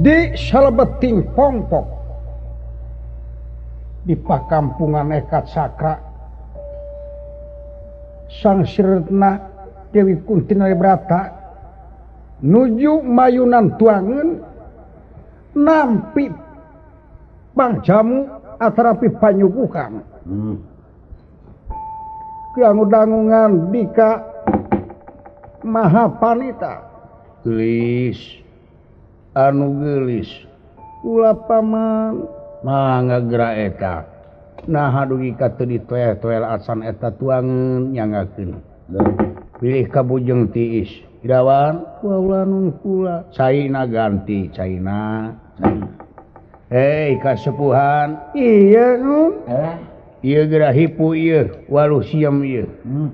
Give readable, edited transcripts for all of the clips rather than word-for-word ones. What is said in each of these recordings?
di salebeting pongpok di pakampungan ekat sakra sang Sirna Dewi Kunti Brata nuju mayunan tuangan nampi pangjamu atarapi panyubukan keangudangungan dika Mahapanita gelis anu gelis ulah paman mangga gerak eta nah dugi ka teu ditoel-toel asan eta tuangeun nyangakeun pilih ka bujeng tiis Irawan kula nun kula caina ganti caina hei kasepuhan iya nun ieu geura hipu ieu waluh siem ieu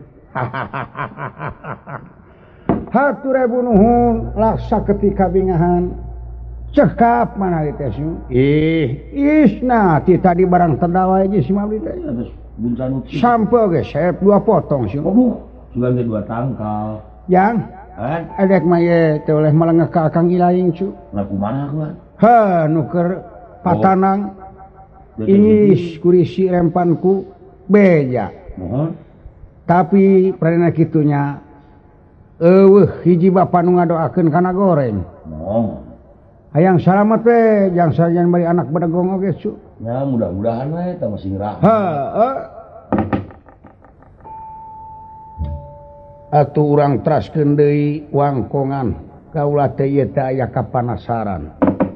hatur nuhun laksa ketika bingahan cekap mana teh isna ti tadi barang terdawai ge si mabdi teh sampo ge sep 2 potong sih sugan teh 2 tangkal yang edek mah ye teh oleh malengeh ka Kang Ilaing cu nah kumaha kuan ha nu keur patanang is kurisi rempanku beja mohon tapi pranana kitunya hiji bapa nu ngadoakeun kana goreng mohon hayang salamet we jang sajan bari anak badagong oge cu ya mudah-mudahan we teh masih ngerah atuh urang traskeun deui wangkongan kaula teh ieu teh aya kapanasaran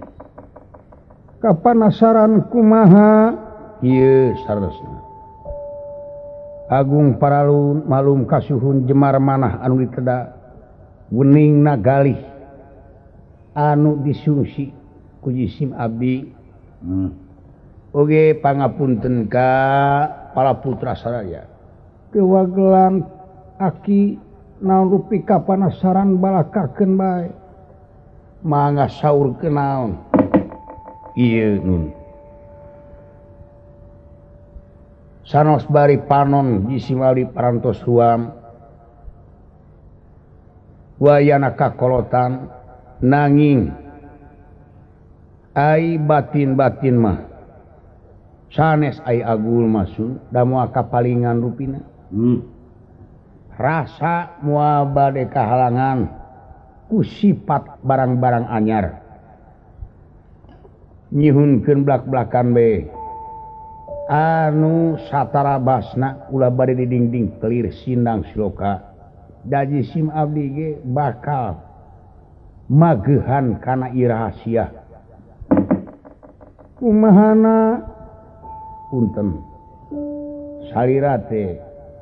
kumaha ieu saresna Agung Paralun malum kasuhun Jemar manah anu diteda weningna galih anu disungsi ku jisim abdi oge pangapunten ka para putra sadaya kewagelan aki naon rupi kapanasaran balakakeun bae mangga saurkeun naon ieu nun sanos bari panon jisim abdi parantos huam wayana kakolotan nanging ai batin-batin mah sanes ai agul masun da moal kapalingan rupina rasa moal bade kahalangan ku sifat barang-barang anyar nyihunkeun blak-blakan be anu satara basna ulah bade didingding kelir sindang siloka da jisim abdi ge bakal magehan kana ieu rahasia kumahana punten salira teh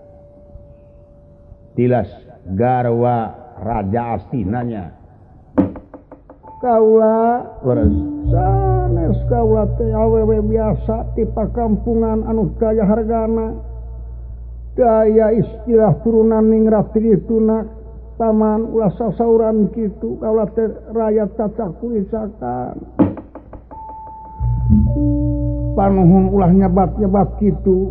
tilas garwa raja astinanya kaula leres sanes kaula teh awewe biasa ti pakampungan anu daya hargana daya istilah turunan ningrat dituna taman ulah sasauran kitu kaula teh rakyat cacak tulisakan panuhun ulah nyebat-nyebat kitu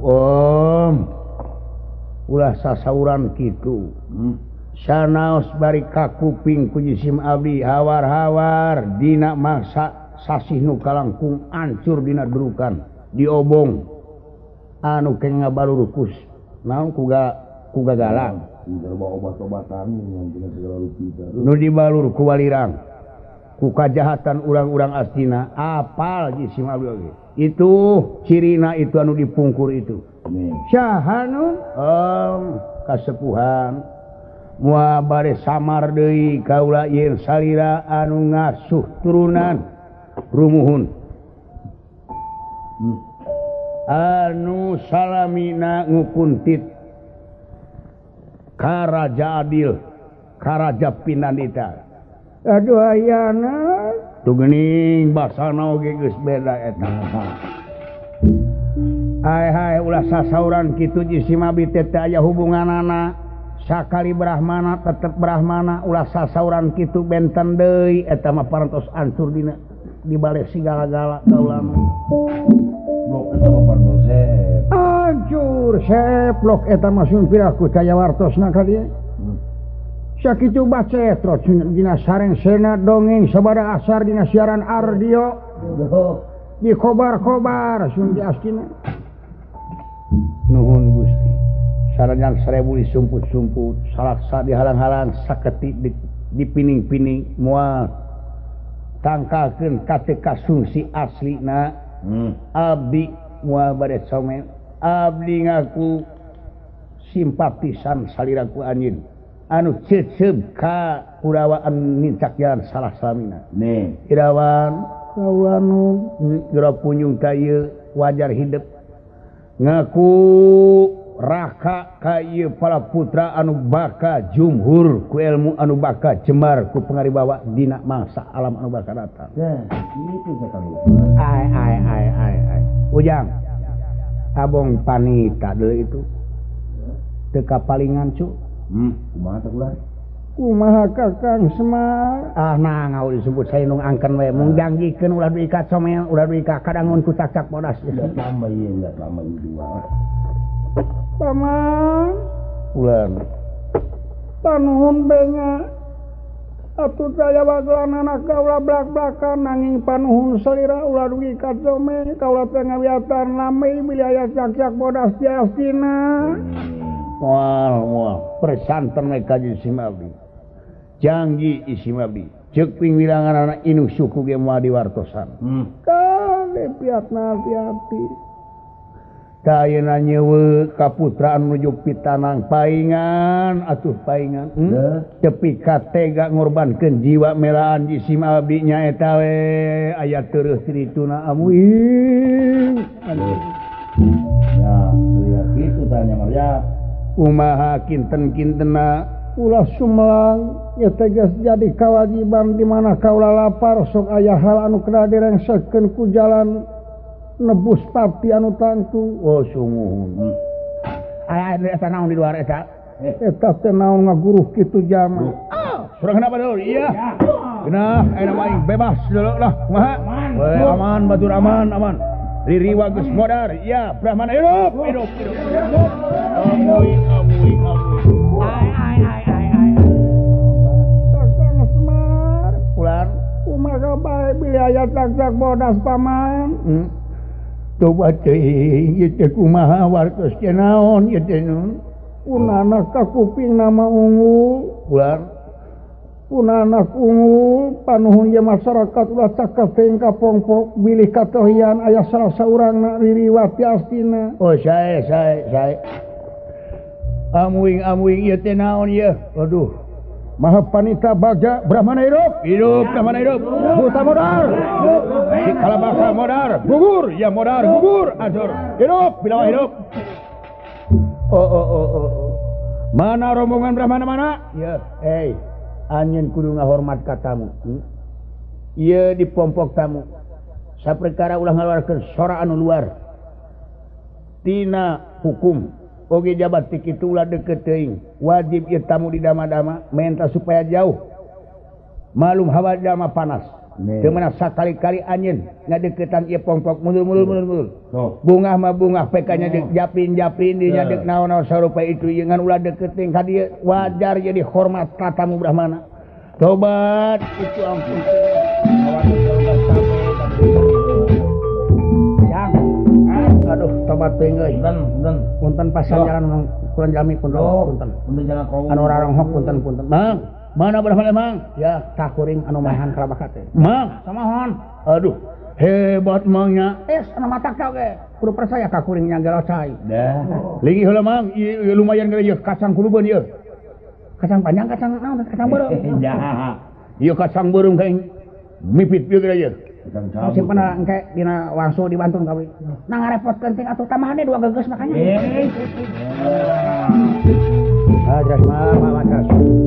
ulah sasauran kitu sanaos bari kakuping ku jisim abdi hawar-hawar dina masa sasih nu kalangkung ancur dina durukan diobong anu ke ngabalurukus naon ku gagalang obat-obatan nu dibalur ku walirang ku kajahatan urang-urang astina apal jisim abdi oge itu cirina itu anu dipungkur itu syahanun kasepuhan moal bare samar deui kaula yen salira anu ngasuh turunan rumuhun anu salamina ngupuntit karaja adil karaja pinandita aduh ayana tu geuning basana oge geus beda eta hai ulah sasauran kitu jisim abdi teh aya hubunganana sakali brahmana tetep brahmana ulah sasauran kitu benten deui eta mah parantos ancur dina dibalik sigala-gala kaula blok eta mah parantos hancur seplok eta mah sumpiraku caya wartosna ka dieu sakitu bacetro dina sareng sena dongeng sabada asar dina siaran ardio di kobar-kobar sun diastina nuhun Gusti sarangan 1000 disumput-sumput salaksa dihalang-halang saketi dipining-pining moal tangkalkeun kate kasungsi aslina abdi moal bade somel abdi ngaku simpatisan saliraku anjeun anu cecep ka kurawaan mincak jalan salah salamina nih irawan kawanu geura punyung tayeu wajar hidup ngaku raka ka ieu para putra anu baka jumhur ku ilmu anu baka jemar ku pangaribawa dina mangsa alam anu baka datang itu kata lu ai ujang abong panita deui itu teu kapalingan cu kumaha teh ulah kumaha Kakang Semar nah ngau disebut saya nung angken we mung janggikeun ulah duit ka comel ulah duit ka kadangun ku cacak bodas tambah ieu enggak tambah dua paman ulang panuhun benga atuh saya bakalan anak kaula blak-blakan nanging panuhun salira ulah dugi ka comel kaula teh ngawiatan lame bilih aya cacak bodas di astina Wah, persanten mereka di Simabi. Janji Isimabi. Cek ping wilangan anak inu suku ge moal diwartosan. Kale piatna hati-hati. Kayeuna nyeuweuk kaputraan nuju pitanang paingan atuh paingan. Tepi katega ngorbankeun jiwa melaan di Simabi nya eta we aya teureus cerituna amuing. Ya, lihat itu tanya Maria. Kumaha kinten-kintena ulah sumelang ya tegas jadi kewajiban di mana kaula lapar sok aya hal anu kena direngsekeun ku jalan nebus pati anu tangtu sungguh aya eta naon di luar eta teh naon ngaguruh kitu jama surang kenapa dulu iya genah aya maing bebas dulu lah kumaha aman batur aman Ririwa geus modar iya Brahmana hidup amuy ai Kakang Semar pulang kumaha bae bilih aya cacak bodas paman coba teuing ieu teh kumaha wartos teh naon ieu teh punana ka kuping nama ungu pulang punana ungu panuhun ye masyarakat ulah caketeng ka pongpok bilih katohian aya salah saurangna ririwati astina sae amuing ieu teh naon ieu aduh maha panita bagja Brahmana hidup Brahmana hidup buta modar si kalabaka modar gugur ya modar gugur ajur hidup bilawa hidup mana rombongan Brahmana mana ya anjeun kudu ngahormat ka tamu ieu dipompok tamu saperkara ulah ngaluarkeun sora anu luar tina hukum oge jabat ti kitu ulah deukeut teuing wajib ieu tamu didama-dama menta supaya jauh malum hawa dama panas teu meunang sakali-kali anjeun ngadeuketan ieu pompok mulul bungah mah bungah pekanya japin-japin di nyadek naon-naon sarupa itu ieu ngan ulah deukeut teuing ka dieu wajar jadi hormat ka tamu Brahmana tobat itu ampun aduh tobat teuing euy punten pasanjaran kurang jami punten jangan kau anu raronghok punten Mang mana Brahmana Mang ya kakuring anu mahan kalabaka teh Mang samahon aduh hebat Mangnya anu matak tau ge kudu percaya kakuring nya gelo cai dah ligi heula Mang ieu lumayan ge ieu kacang kulubeun ieu kacang panjang kacang naon kacang beureum ieu kacang beureum kaing mipit ieu ge ieu simpenna engke dina wangsul di Bantung kawi nang ngarepotkeun ting atuh tamahane dua geus makanya jelas mah mawas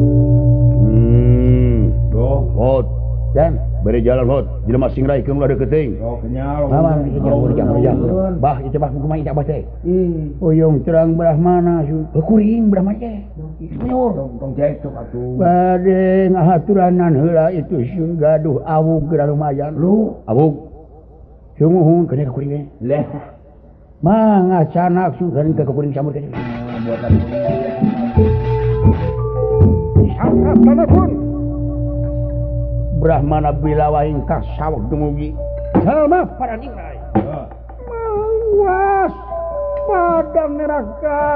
hot dan beri jalan hot jelema sing raikeun ulah deukeut teuing kenyal aman jeung bah ieu bah kumaha ieu bah teh uyung terang Brahmana kuring Brahmana teh nyur tong cekcok atuh bade ngahaturanan heula itu sing gaduh awug geura lumayan lu awug sumuhun kana kuring leh mah ngacanak sugan ka kuring samur teh buatan telepon Brahmana bilawa ingkang saweg dumugi jalma paraningrai mawas padang neraka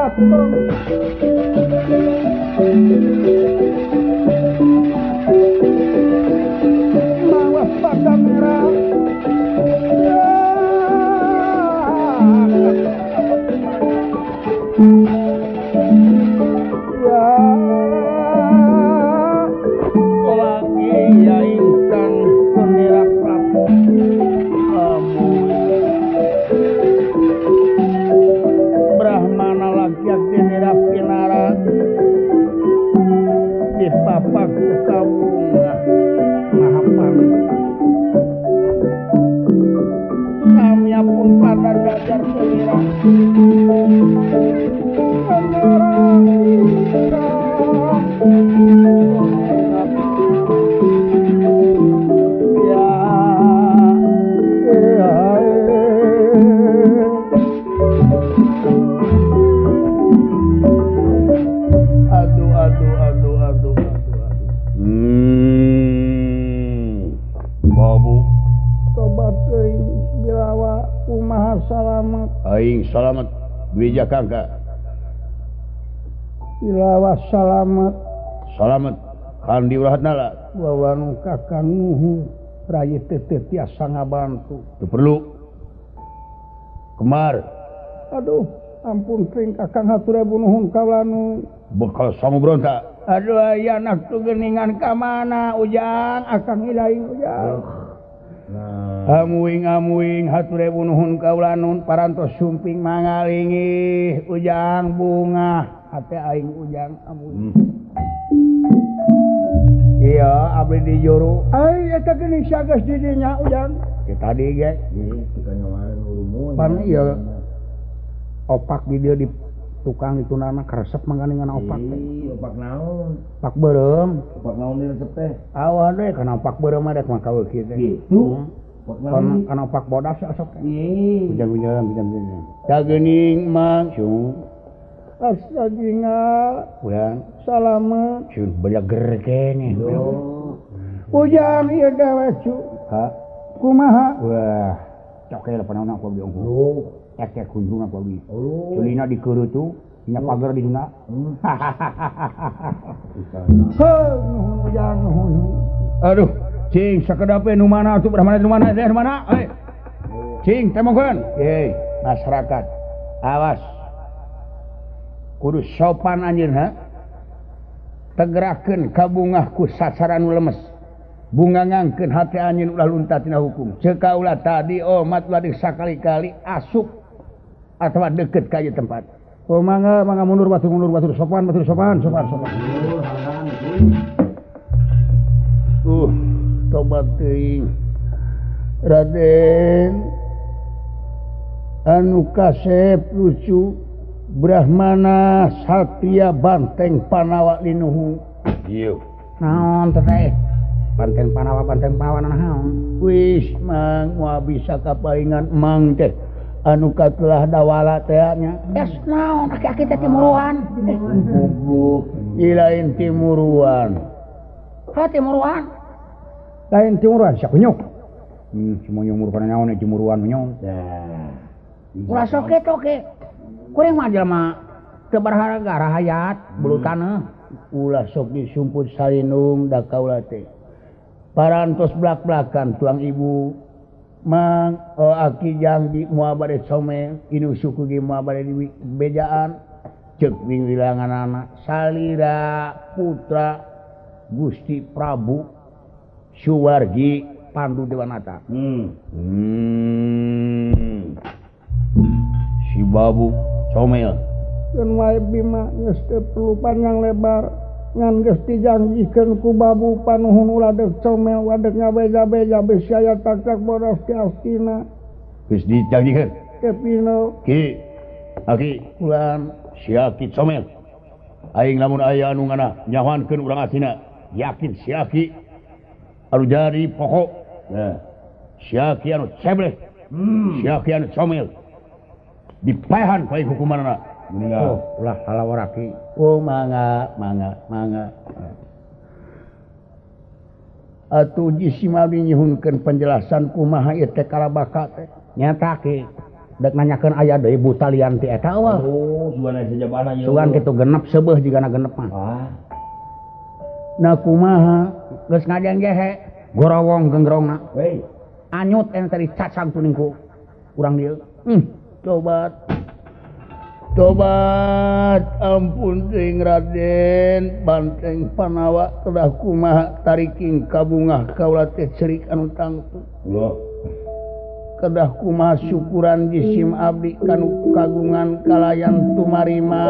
mawas padang neraka Salamat Bija Kangka Ilawas salamat Kandi urahatnala wawanu kakang nuhu rayi tete tiasa ngabantu itu perlu kemar aduh ampun kring kakang hatur nuhun kawlanu bekal sangu berontak aduh aya anak tu geningan kamana ujang akang ilaing ujang amuing hatur nuhun kaulanun parantos sumping mangalingi ujang bunga hate aing ujang amuing iya abdi di juru ai eta geuning sageus di dinya ujang tadi ge pan ieu opak di dieu di tukang ditunana karesep mangganingan opak teh opak naon opak beureum opak naon di resep teh awa deui kana opak beureum mah dek mah kaweukit teh gitu kan opak bodas asok teh ujang da geuning mang cung astaginga urang salamet sun banyak gerkene ujang ieu gawe cu ha kumaha wah cok aya panaona ku biong ek kunjung aku abi sulina dikeureuh tu nya pagar di dina nuhun ujang nuhun aduh cing sakedape nu mana atuh nu mana cing temokeun ye masyarakat awas kudu sopan anjeunna tegerakeun ka bungah ku sasaran lemes bunga ngangkeun hati anjeun ulah lunta tina hukum ceuk ulah tadi omat ulah sakali-kali asup atawa deukeut ka ieu tempat oh mangga mundur batur sopan tobat teuing Raden anu kasep lucu Brahmana Satria Banteng Panawa Linuhu ieu naon teh Banteng Panawa naon wis mang moal bisa kapaingan mang teh anu katelah dawala teh nya es naon aki-aki teh timuruan ilain timuruan timuruan lain timuruan sia kunyuk cuma nyumur kana naon timuruan nyong ulah soke toke kuring mah jelema teu berharga rahayat bulu taneuh ulah sok disumput salinung da kaula teh parantos blak-blakan tuang ibu mang aki jangdi moal bade somel inu suku ge moal bade di bejaan ceuk wing wilanganana salira putra Gusti Prabu Suwargi Pandu Dewanata si babu somel keun wae Bima geus teu perlu panjang lebar ngan geus dijanjikeun ku babu panuhun ulah deuk comel wadeg ngabeja-beja beus aya takak bodas ti astina geus dijanjikeun kepino ki aki ulan sia ki comel aing lamun aya anu ngana nyahoankeun urang asina yakin si aki anu jadi pokok si aki anu cebleh si aki anu comel dipaehan pae hukumanana ulah halawaraki mangga atuh jisim abdi nyuhunkeun penjelasan kumaha ieu teh kalabaka teh nyatake dek nanyakeun aya deui buta lian ti eta wah sugan sajabana ieu sugan kitu genep seubeuh jigana genep mah nah kumaha geus ngajengjehe gorowong genggrongna anyut yang tadi cacang tuningku kurang dia tobat ampun ting Raden banteng Panawa kedah kumaha tariking kabungah kaula teh cerik anu tangtu kedah kumaha syukuran jisim abdi kanu kagungan kalayan tumarima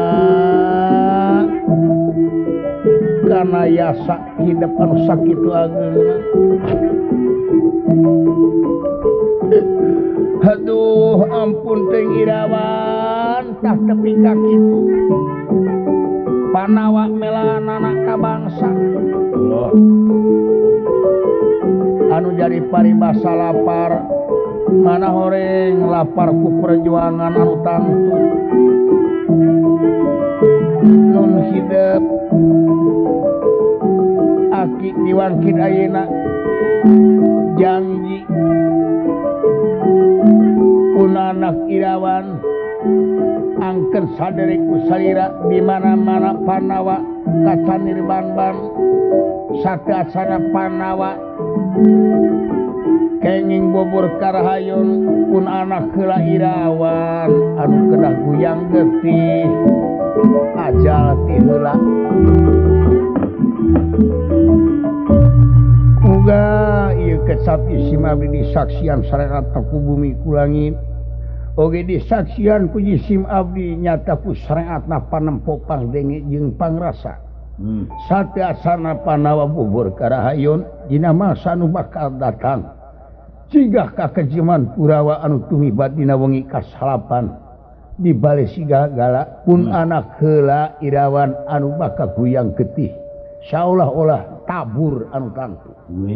karena yasa hidup anu sakitu ageuna aduh ampun teng Irawan tah tepi ka kitu Panawa melanana ka bangsa anu jadi paribasa lapar mana horeng lapar ku perjuangan anu tangtu nun hidup aki diwangkit ayeuna janji pun anak Irawan angker sadere ku salira di mana-mana Panawa kacanir ban-ban sakeasana Panawa kenging bobor karahayun pun anak heula Irawan anu kedah guyang getih ajal ti heula muga ieu kecap jisim abdi disaksian sarerat ku bumi ku langit oge disaksian ku jisim abdi nyata ku sareatna panempo pangdenge jeung pangrasa sateasana Panawa bubur karahayun dina masa nu bakal datang cigah ka kejiman Kurawa anu tumibat dina wengi kasalapan di bale sigala pun anak heula Irawan anu bakal guyang getih saolah-olah tabur anu tangtu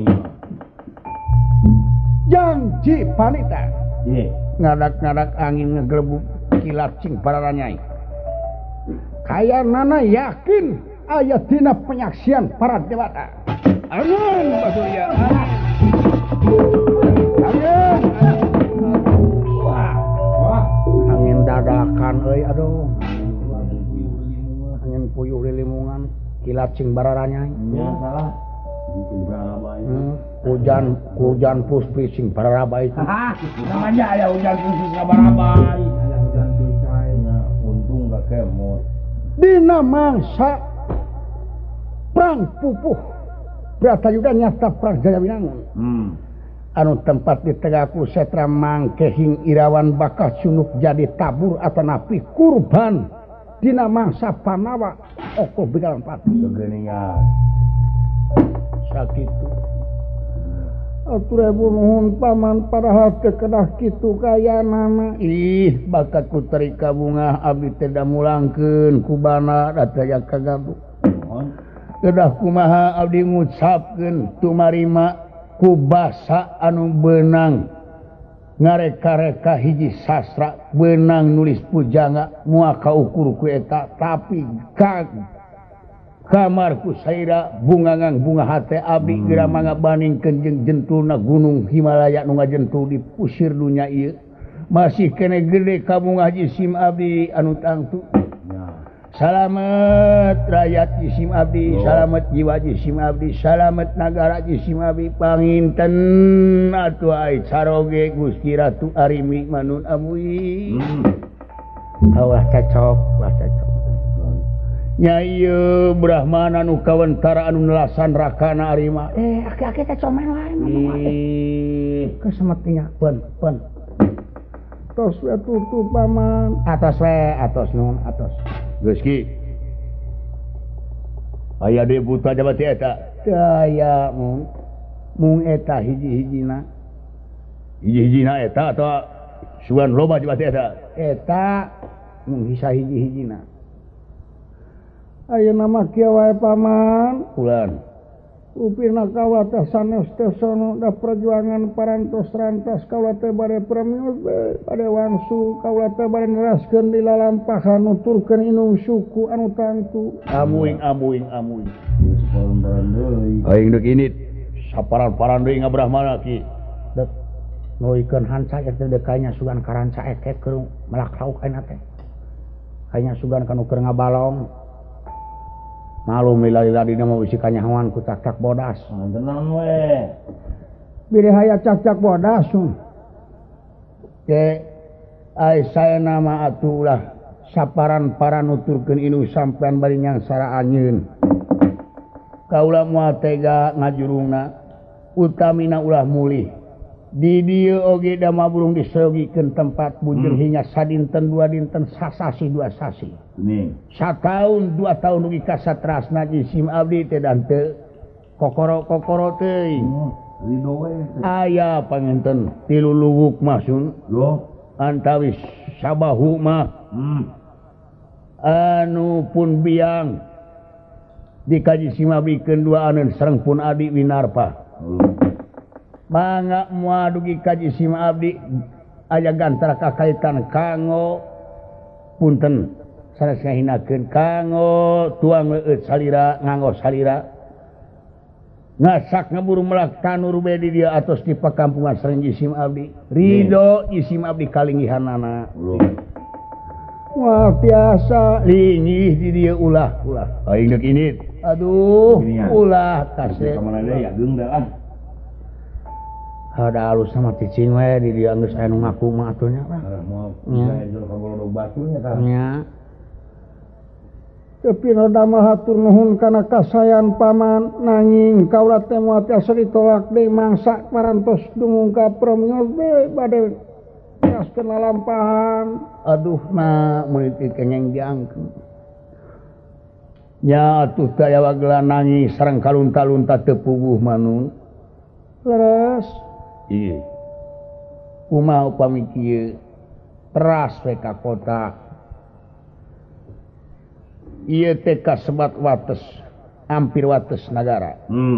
janji panita ngadak-ngadak angin ngegelebuk kilat cing pararanyai kayanana yakin aya dina penyaksian para dewata angin basurya angin dadakan euy aduh angin puyuh lilimungan kilat cing bararanyai salah hujan puspi sing bararabai itu namanya aya hujan puspi sing bararabai untung gak kemot dina mangsa perang pupuh Bratayuda nyata perang Jayawinangun anu tempat di Tegaku Setra mangkehing Irawan bakal sunuk jadi tabur atau napi kurban dina mangsa Panawa oko begalan pati kegeningan sakitu atur nuhun paman padahal kekedah kitu kayanana bakat ku teri kabungah abdi teh da mulangkeun kubana dataya kagabu kedah kumaha abdi ngucapkeun tumarima ku basa anu beunang ngareka-reka hiji sastra beunang nulis pujangga moal kaukur ku eta tapi kamarku saira bungangang bunga hate abdi geura mangga bandingkeun jeung jentulna gunung Himalaya nu ngajentul di pusir dunya ieu masih kene gede kabungah jisim abdi anu tangtu salamet rakyat jisim abdi salamet jiwa jisim abdi salamet nagara jisim abdi panginten atuh ai caroge Gusti Ratu Arimi manun amui Allah cocok Nyai Brahmana nu kawentara anu nelasan rakana Arima aki-aki teh comel wae kesemetinya pen tos we tutup paman atos nun atos geus ki aya deui buta jabati eta aya mung eta hiji-hijina eta atau sugan loba jabati eta mung hisa hiji-hijina ayeuna mah kieu wae paman ulan upina kawula teh sanes teh sono da perjuangan parantos rantas kawula teh bade premios bade wangsul kawula teh bade neraskeun di lalampahan nuturkeun inung suku anu tangtu amuing aing deuk init saparan-paran deui ngabrahmana ki dek ngoikeun hanca eta deuk kanya sugan karanca ekek keur melak lauk ayeuna teh kanya sugan kanu keur ngabalong malum lila-lila dina mah bisi kanyahoan ku cacak bodas. Tenang we. Bire haya cacak bodas. Ke ai saena mah atuh ulah saparan-paran nuturkeun inu sampean bari nyangsara anjeun. Kaula moal tega ngajurungna utamina ulah mulih. Di dieu oge da mabrung disogikeun tempat bujur hingga sadinten dua dinten sasasi dua sasi. Sataun 2 tahun ugi kasatrasna jisim abdi teh dan teu kokoro teuing. Ridho we. Aya panginten 3 luwuk mah sun. Loh, antawis sabahu mah. Anu pun biang dikaji sim abdi keun 2 aneun sareng pun adi winarpa. Mangga moal dugi kaji sim abdi aya gantara kakaitan kanggo punten sanes ngahinakeun kanggo tuang leueut salira nganggo salira ngasak ngaburu melak tanur be di dieu atos di pakampungan sareng jisim abdi ridho jisim abdi kalinggihanana wah biasa lingih di dieu ulah aing deuk init aduh ulah kase kamana deui ya geung da ah. Ada alus sama cicing we di dieu geus aya nu ngaku mah atuh nya Moal jol kagolo batunya tah. nya Tapi noda mahatur nuhun kana kasayan paman nanging kaula teh moal tiasa ditolak deui mangsa parantos dumungka premios be bade gaskeun lalampahan aduh na mun teu kengeng diangkeun nya atuh teh aya wagelan nangis sareng kalunta-lunta teu puguh manun leres ieu kumaha upami kieu teras we ka kota ieu teh kasebat wates hampir wates nagara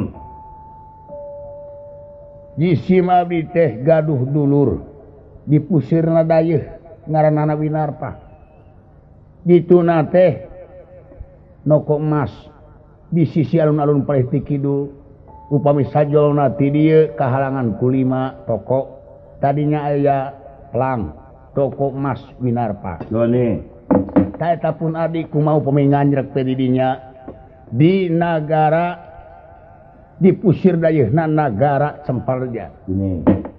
jisim abdi teh gaduh dulur dipusirna dayeuh ngaranna Winarpa dituna teh noko emas di sisi alun-alun palih ti kidul upami sajolna ti dieu kahalangan ku 5 toko tadinya aya pelang toko emas Winarpa Doni taeta pun adik kumaha upami nganjrek teh di dinya di nagara dipusir dayeuhna nagara Cemparja ini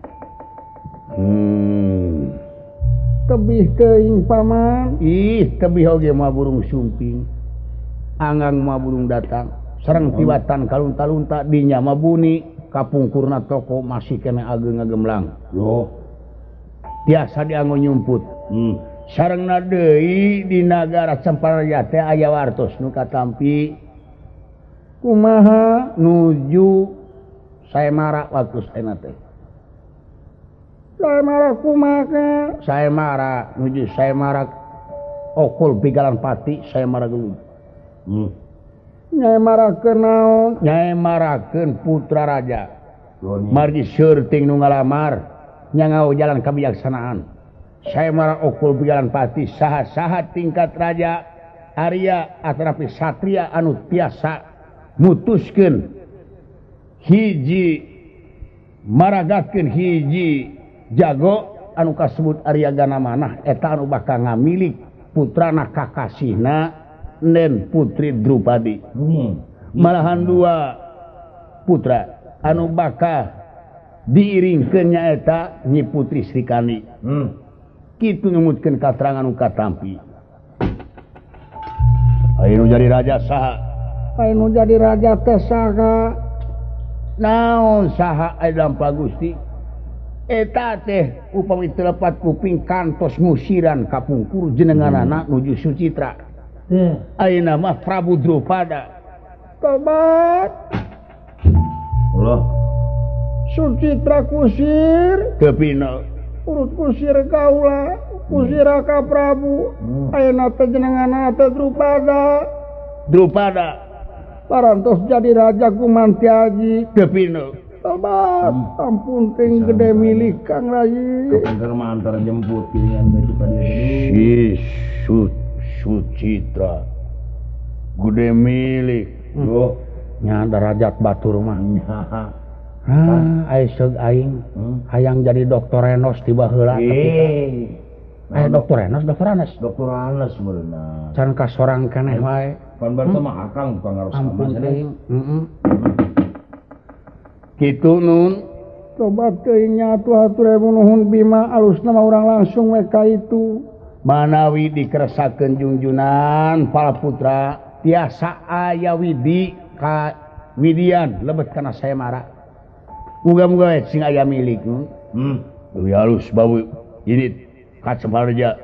tebih teuing paman ih tebih oge mah burung sumping anggang mah burung datang sareng tiwatan kalunta-lunta dinya mah buni kapungkurna toko masih kene ageung ngagemlang loh tiasa dianggo nyumput sarengna deui di nagara Cemparja teh aya wartos nu katampi kumaha nuju saemara waktu saena teh saemara kumaha saemara nuju saemara okul pigalan pati saemara gelut nyaemarakeun naon nyaemarakeun putra raja margi seurting nu ngalamar nya ngao jalan kabijaksanaan saemara okul pigalan pati saha-saha tingkat raja Arya atrapi satria anu tiasa mutuskeun hiji maragakeun hiji jago anu kasebut Arya Gana manah eta anu bakal ngamilik putrana kakasihna Nen Putri Drupadi malahan 2 putra anu bakal diiringkeun nyaeta Nyi Putri Srikandi kitu numutkeun katerangan anu katampi anu jadi raja saha anu jadi raja teh saha naon saha Edam Pagusti eta teh upami telepat kuping kantos ngusiran kapungkur jenenganana nuju Sucitra ayeuna mah Prabu Drupada tobat Allah Sucitra kusir kepina urut kusir kaula kusir ka Prabu ayeuna teh jenenganna teh Drupada parantos jadi raja kumanti aji Depino tobat ampun ting gede milik Kang Rayi Pinter mantar jemput pilihan itu tadi Sucitra gede milik yo nya derajat batur mah aing hayang jadi dokter Enos tiba heula dokter Enos dokter Anas berenang can ka sorang keneh wae pan bar mah akang bukan harus sama kitu nun coba teuing nya atuh hatur nuhun Bima alusna mah urang langsung we ka itu manawi dikeresakeun junjunan para putra tiasa aya widi ka widian lebet kana saya marah muga-muga sing aya milik lebih halus bau ini kat sebarja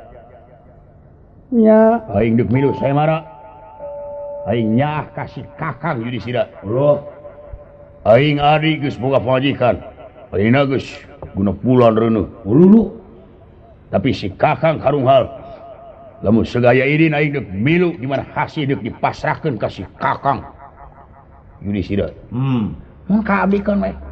nya aing deuk milu saya marah aing nyah kasih kakang Yudhistira Allah aing adi geus boga pamajikan ayeuna geus guna pulan reuneuh ululu tapi si kakang harunghal lamun segaya idin aing deuk milu di mana hasil deuk dipasrahkeun ka si kakang Yudhistira mun kaabdikeun we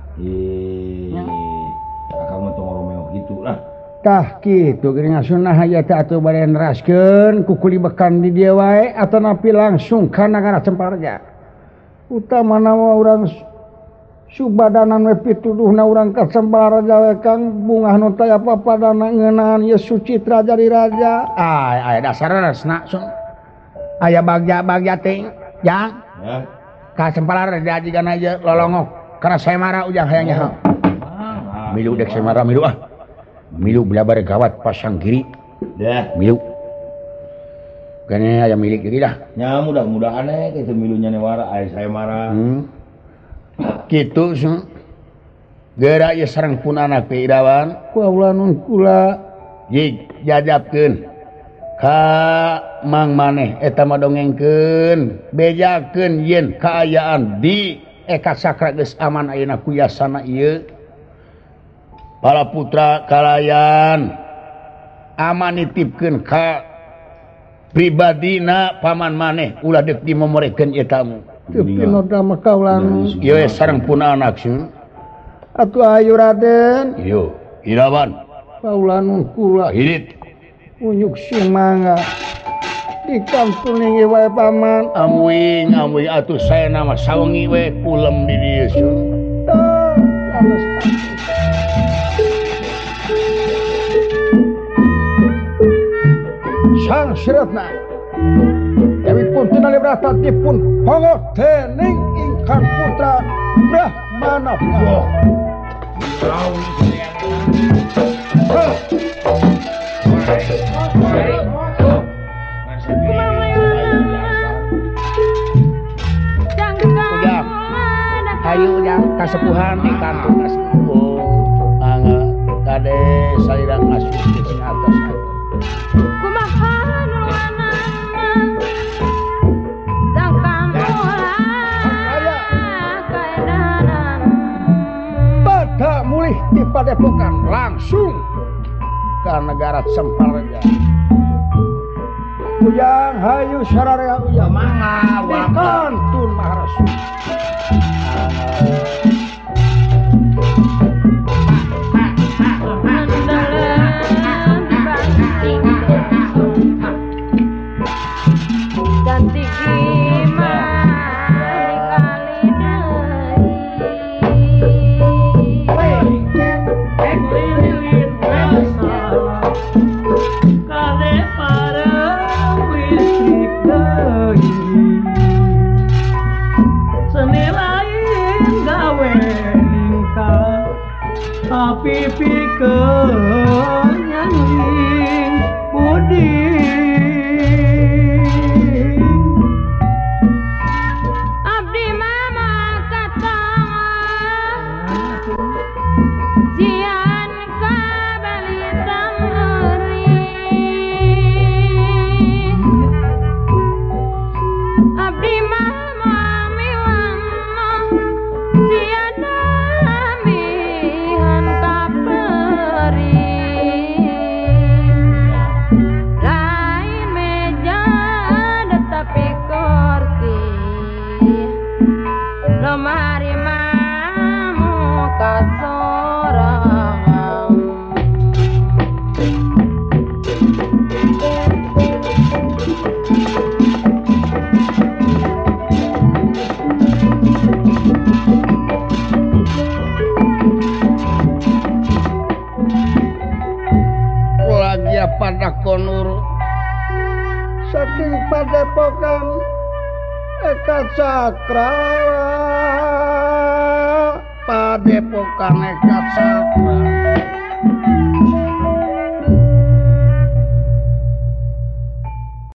kakang mah tong Romeo kitu lah tah kitu geuning asunna aya teh atuh bade neraskeun kukulibekan di dieu wae atanapi langsung ka nagara Cemparja utamana urang subadanan we pituduhna urang ka Cemparja we Kang bungah nu teh papadana ngeunaan ye Sucitra jadi raja aya dasar resna aya bagja-bagja teh jang ka Cemparja jigan aja lolongok karena saya marah ujang hayang nyaho milu dek saya marah milu belabar gawat pasang kiri dah milu kene aya milik kiri dah nya mudah-mudahan kitu milunya newara aya saya marah kitu geura ieu sareng punana Irawan ku ulah nun kula jajabkeun ka mang maneh eta mah dongengkeun bejakeun yen kaayaan di eka sakra geus aman ayeuna kuyasana ieu para putra kalayan aman nitipkeun ka pribadina paman maneh ulah deuk dimomorekeun eta mah teu pinoda mah kaulan ieu sareng puna anak atuh ayo Raden yo Irawan kaulan kula hirit unyuk simangga di kampung ini wae paman amwing atuh saya nama sawengi we kulem di dieu sang siratna Dewi pun tinali berata dipun hongo tening ingkang putra Brahmana ayo ujang kasepuhan di kantor kasepuh angga kade salira ngasuh di sing atas kumaha nuana sangkang kaedanan pada mulih di padepokan langsung ke negara Cemparja ujang hayu sararea ujang mangga di kantun Maharasu La Jaya pada konur saking padepokan Eka Cakra padepokan Eka Cakra